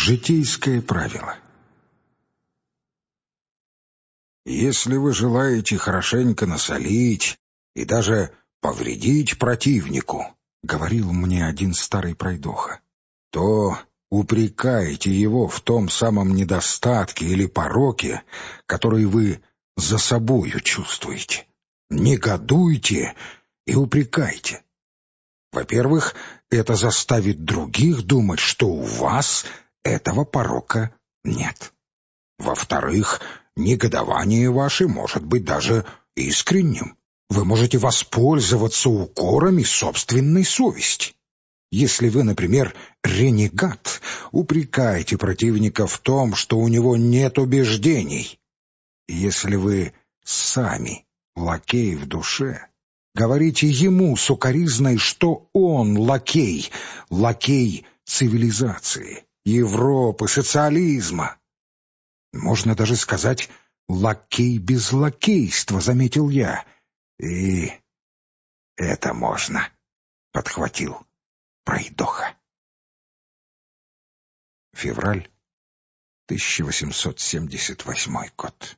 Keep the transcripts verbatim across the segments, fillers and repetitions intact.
Житейское правило. Если вы желаете хорошенько насолить и даже повредить противнику, — говорил мне один старый пройдоха, — то упрекайте его в том самом недостатке или пороке, который вы за собою чувствуете. Негодуйте и упрекайте. Во-первых, это заставит других думать, что у вас этого порока нет. Во-вторых, негодование ваше может быть даже искренним. Вы можете воспользоваться укорами собственной совести. Если вы, например, ренегат, упрекаете противника в том, что у него нет убеждений. Если вы сами лакей в душе, говорите ему с укоризной, что он лакей, лакей цивилизации, Европы, социализма. Можно даже сказать «лакей без лакейства», — заметил я. И это можно, — подхватил пройдоха. Февраль тысяча восемьсот семьдесят восьмой год.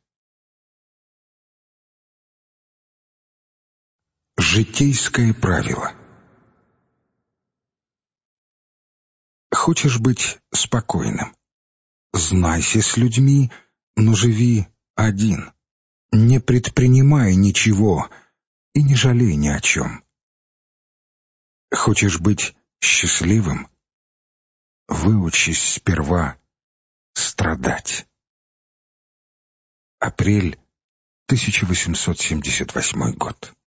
Житейское правило. Хочешь быть спокойным? Знайся с людьми, но живи один. Не предпринимай ничего и не жалей ни о чем. Хочешь быть счастливым? Выучись сперва страдать. Апрель тысяча восемьсот семьдесят восьмой год.